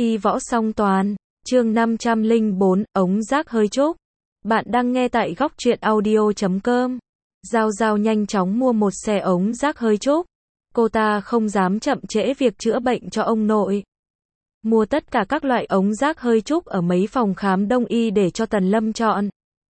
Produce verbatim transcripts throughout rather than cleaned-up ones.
Y võ song toàn, chương năm trăm lẻ bốn, ống rác hơi trúc. Bạn đang nghe tại góc truyện audio chấm com. Giao Giao nhanh chóng mua một xe ống rác hơi trúc. Cô ta không dám chậm trễ việc chữa bệnh cho ông nội. Mua tất cả các loại ống rác hơi trúc ở mấy phòng khám đông y để cho Tần Lâm chọn.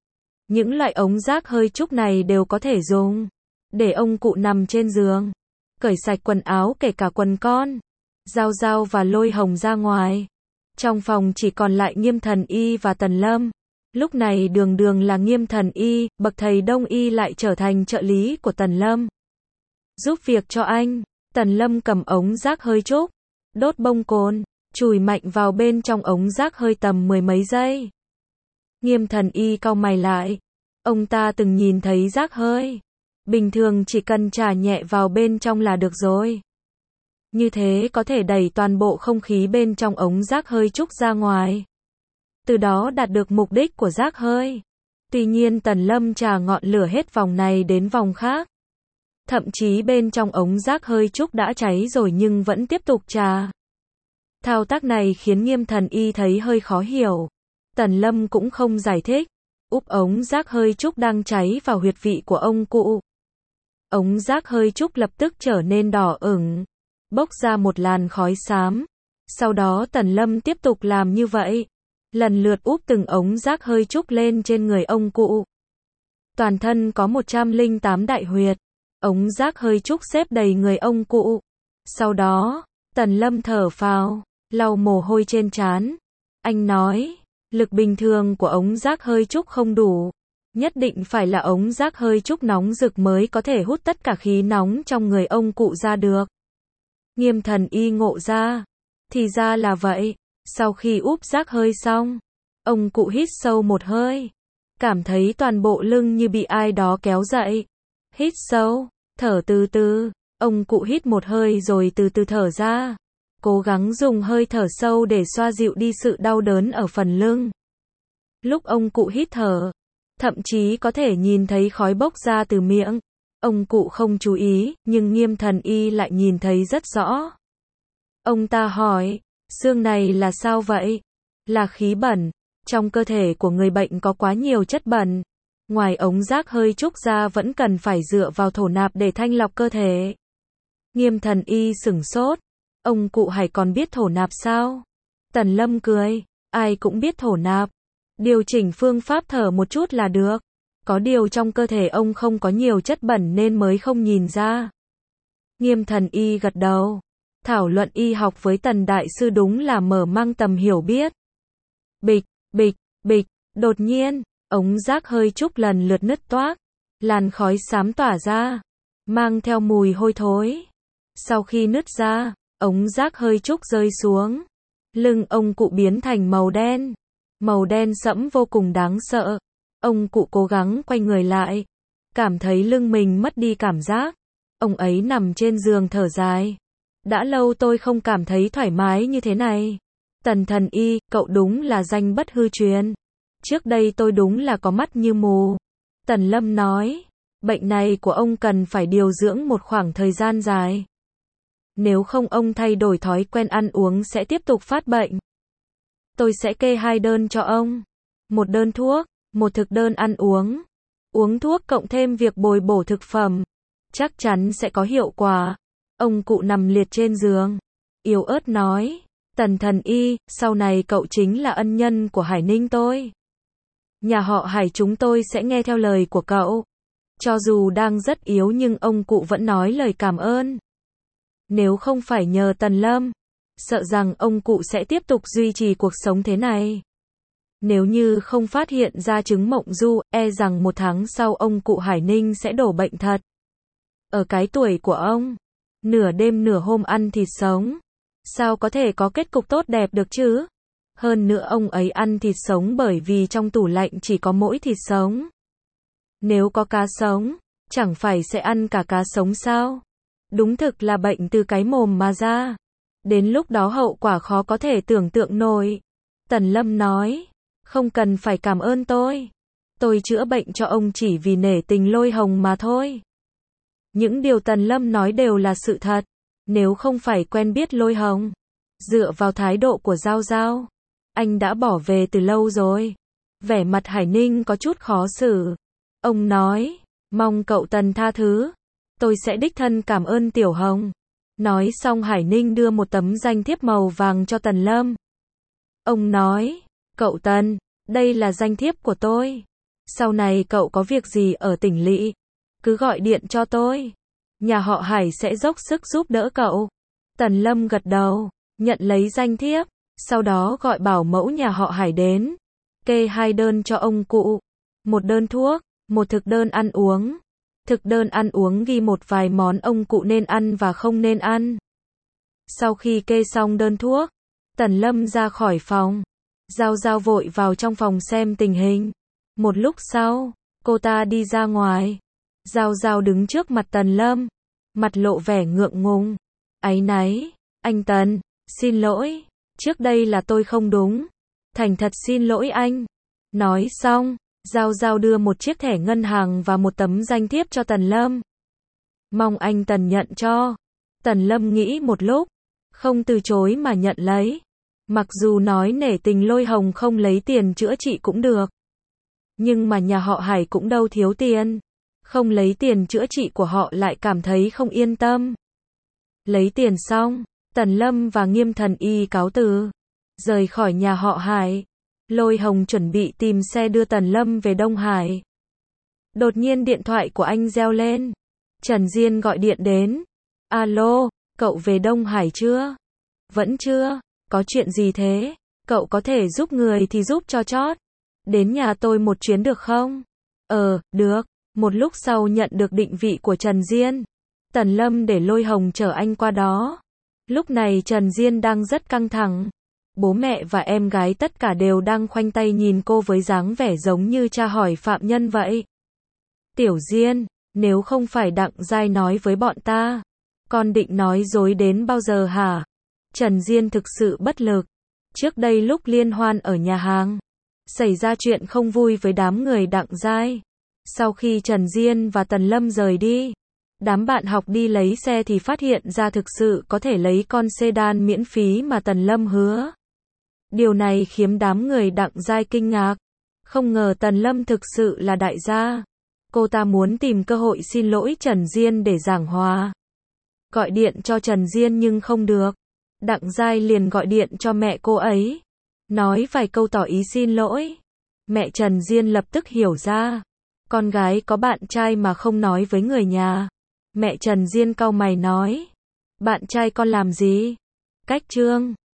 Những loại ống rác hơi trúc này đều có thể dùng để ông cụ nằm trên giường, cởi sạch quần áo kể cả quần con. Giao Giao và Lôi Hồng ra ngoài. Trong phòng chỉ còn lại Nghiêm Thần Y và Tần Lâm. Lúc này Đường Đường là Nghiêm Thần Y, bậc thầy đông y lại trở thành trợ lý của Tần Lâm. Giúp việc cho anh, Tần Lâm cầm ống rác hơi trúc, đốt bông cồn, chùi mạnh vào bên trong ống rác hơi tầm mười mấy giây. Nghiêm Thần Y cau mày lại. Ông ta từng nhìn thấy rác hơi. Bình thường chỉ cần chà nhẹ vào bên trong là được rồi. Như thế có thể đẩy toàn bộ không khí bên trong ống rác hơi trúc ra ngoài. Từ đó đạt được mục đích của rác hơi. Tuy nhiên Tần Lâm chà ngọn lửa hết vòng này đến vòng khác. Thậm chí bên trong ống rác hơi trúc đã cháy rồi nhưng vẫn tiếp tục chà. Thao tác này khiến Nghiêm Thần Y thấy hơi khó hiểu. Tần Lâm cũng không giải thích. Úp ống rác hơi trúc đang cháy vào huyệt vị của ông cụ. Ống rác hơi trúc lập tức trở nên đỏ ửng, bốc ra một làn khói xám. Sau đó Tần Lâm tiếp tục làm như vậy, lần lượt úp từng ống rác hơi trúc lên trên người ông cụ. Toàn thân có một trăm lẻ tám đại huyệt, ống rác hơi trúc xếp đầy người ông cụ. Sau đó, Tần Lâm thở phào, lau mồ hôi trên trán. Anh nói, lực bình thường của ống rác hơi trúc không đủ. Nhất định phải là ống rác hơi trúc nóng rực mới có thể hút tất cả khí nóng trong người ông cụ ra được. Nghiêm Thần Y ngộ ra. Thì ra là vậy. Sau khi úp rác hơi xong, ông cụ hít sâu một hơi. Cảm thấy toàn bộ lưng như bị ai đó kéo dậy. Hít sâu, thở từ từ. Ông cụ hít một hơi rồi từ từ thở ra. Cố gắng dùng hơi thở sâu để xoa dịu đi sự đau đớn ở phần lưng. Lúc ông cụ hít thở, thậm chí có thể nhìn thấy khói bốc ra từ miệng. Ông cụ không chú ý, nhưng Nghiêm Thần Y lại nhìn thấy rất rõ. Ông ta hỏi, xương này là sao vậy? Là khí bẩn. Trong cơ thể của người bệnh có quá nhiều chất bẩn. Ngoài ống rác hơi trúc ra vẫn cần phải dựa vào thổ nạp để thanh lọc cơ thể. Nghiêm Thần Y sửng sốt. Ông cụ hay còn biết thổ nạp sao? Tần Lâm cười, ai cũng biết thổ nạp. Điều chỉnh phương pháp thở một chút là được. Có điều trong cơ thể ông không có nhiều chất bẩn nên mới không nhìn ra. Nghiêm Thần Y gật đầu. Thảo luận y học với Tần Đại Sư đúng là mở mang tầm hiểu biết. Bịch, bịch, bịch, đột nhiên, ống rác hơi trúc lần lượt nứt toác. Làn khói xám tỏa ra, mang theo mùi hôi thối. Sau khi nứt ra, ống rác hơi trúc rơi xuống. Lưng ông cụ biến thành màu đen. Màu đen sẫm vô cùng đáng sợ. Ông cụ cố gắng quay người lại. Cảm thấy lưng mình mất đi cảm giác. Ông ấy nằm trên giường thở dài. Đã lâu tôi không cảm thấy thoải mái như thế này. Tần Thần Y, cậu đúng là danh bất hư truyền. Trước đây tôi đúng là có mắt như mù. Tần Lâm nói, bệnh này của ông cần phải điều dưỡng một khoảng thời gian dài. Nếu không ông thay đổi thói quen ăn uống sẽ tiếp tục phát bệnh. Tôi sẽ kê hai đơn cho ông. Một đơn thuốc, một thực đơn ăn uống. Uống thuốc cộng thêm việc bồi bổ thực phẩm. Chắc chắn sẽ có hiệu quả. Ông cụ nằm liệt trên giường. Yếu ớt nói, Tần Thần Y, sau này cậu chính là ân nhân của Hải Ninh tôi. Nhà họ Hải chúng tôi sẽ nghe theo lời của cậu. Cho dù đang rất yếu nhưng ông cụ vẫn nói lời cảm ơn. Nếu không phải nhờ Tần Lâm, sợ rằng ông cụ sẽ tiếp tục duy trì cuộc sống thế này. Nếu như không phát hiện ra chứng mộng du, e rằng một tháng sau ông cụ Hải Ninh sẽ đổ bệnh thật. Ở cái tuổi của ông, nửa đêm nửa hôm ăn thịt sống, sao có thể có kết cục tốt đẹp được chứ? Hơn nữa ông ấy ăn thịt sống bởi vì trong tủ lạnh chỉ có mỗi thịt sống. Nếu có cá sống, chẳng phải sẽ ăn cả cá sống sao? Đúng thực là bệnh từ cái mồm mà ra. Đến lúc đó hậu quả khó có thể tưởng tượng nổi. Tần Lâm nói, không cần phải cảm ơn tôi. Tôi chữa bệnh cho ông chỉ vì nể tình Lôi Hồng mà thôi. Những điều Tần Lâm nói đều là sự thật. Nếu không phải quen biết Lôi Hồng, Dựa vào thái độ của Giao Giao, anh đã bỏ về từ lâu rồi. Vẻ mặt Hải Ninh có chút khó xử. Ông nói, mong cậu Tần tha thứ. Tôi sẽ đích thân cảm ơn Tiểu Hồng. Nói xong Hải Ninh đưa một tấm danh thiếp màu vàng cho Tần Lâm. Ông nói, cậu Tần, đây là danh thiếp của tôi. Sau này cậu có việc gì ở tỉnh lỵ, cứ gọi điện cho tôi. Nhà họ Hải sẽ dốc sức giúp đỡ cậu. Tần Lâm gật đầu, nhận lấy danh thiếp, sau đó gọi bảo mẫu nhà họ Hải đến. Kê hai đơn cho ông cụ. Một đơn thuốc, một thực đơn ăn uống. Thực đơn ăn uống ghi một vài món ông cụ nên ăn và không nên ăn. Sau khi kê xong đơn thuốc, Tần Lâm ra khỏi phòng. Giao Giao vội vào trong phòng xem tình hình. Một lúc sau, cô ta đi ra ngoài. Giao Giao đứng trước mặt Tần Lâm, mặt lộ vẻ ngượng ngùng, áy náy. Anh Tần, xin lỗi, trước đây là tôi không đúng. Thành thật xin lỗi anh. Nói xong, Giao Giao đưa một chiếc thẻ ngân hàng và một tấm danh thiếp cho Tần Lâm. Mong anh Tần nhận cho. Tần Lâm nghĩ một lúc, không từ chối mà nhận lấy. Mặc dù nói nể tình Lôi Hồng không lấy tiền chữa trị cũng được. Nhưng mà nhà họ Hải cũng đâu thiếu tiền. Không lấy tiền chữa trị của họ lại cảm thấy không yên tâm. Lấy tiền xong, Tần Lâm và Nghiêm Thần Y cáo từ, rời khỏi nhà họ Hải. Lôi Hồng chuẩn bị tìm xe đưa Tần Lâm về Đông Hải. Đột nhiên điện thoại của anh reo lên. Trần Diên gọi điện đến. Alo, cậu về Đông Hải chưa? Vẫn chưa. Có chuyện gì thế? Cậu có thể giúp người thì giúp cho chót. Đến nhà tôi một chuyến được không? Ờ, được. Một lúc sau nhận được định vị của Trần Diên. Tần Lâm để Lôi Hồng chở anh qua đó. Lúc này Trần Diên đang rất căng thẳng. Bố mẹ và em gái tất cả đều đang khoanh tay nhìn cô với dáng vẻ giống như tra hỏi phạm nhân vậy. Tiểu Diên, nếu không phải Đặng Giai nói với bọn ta, con định nói dối đến bao giờ hả? Trần Diên thực sự bất lực. Trước đây lúc liên hoan ở nhà hàng, xảy ra chuyện không vui với đám người Đặng Giai. Sau khi Trần Diên và Tần Lâm rời đi, đám bạn học đi lấy xe thì phát hiện ra thực sự có thể lấy con sedan miễn phí mà Tần Lâm hứa. Điều này khiến đám người Đặng Giai kinh ngạc. Không ngờ Tần Lâm thực sự là đại gia. Cô ta muốn tìm cơ hội xin lỗi Trần Diên để giảng hòa. Gọi điện cho Trần Diên nhưng không được. Đặng Giai liền gọi điện cho mẹ cô ấy, nói vài câu tỏ ý xin lỗi. Mẹ Trần Diên lập tức hiểu ra. Con gái có bạn trai mà không nói với người nhà. Mẹ Trần Diên cau mày nói. Bạn trai con làm gì? Cách Trương.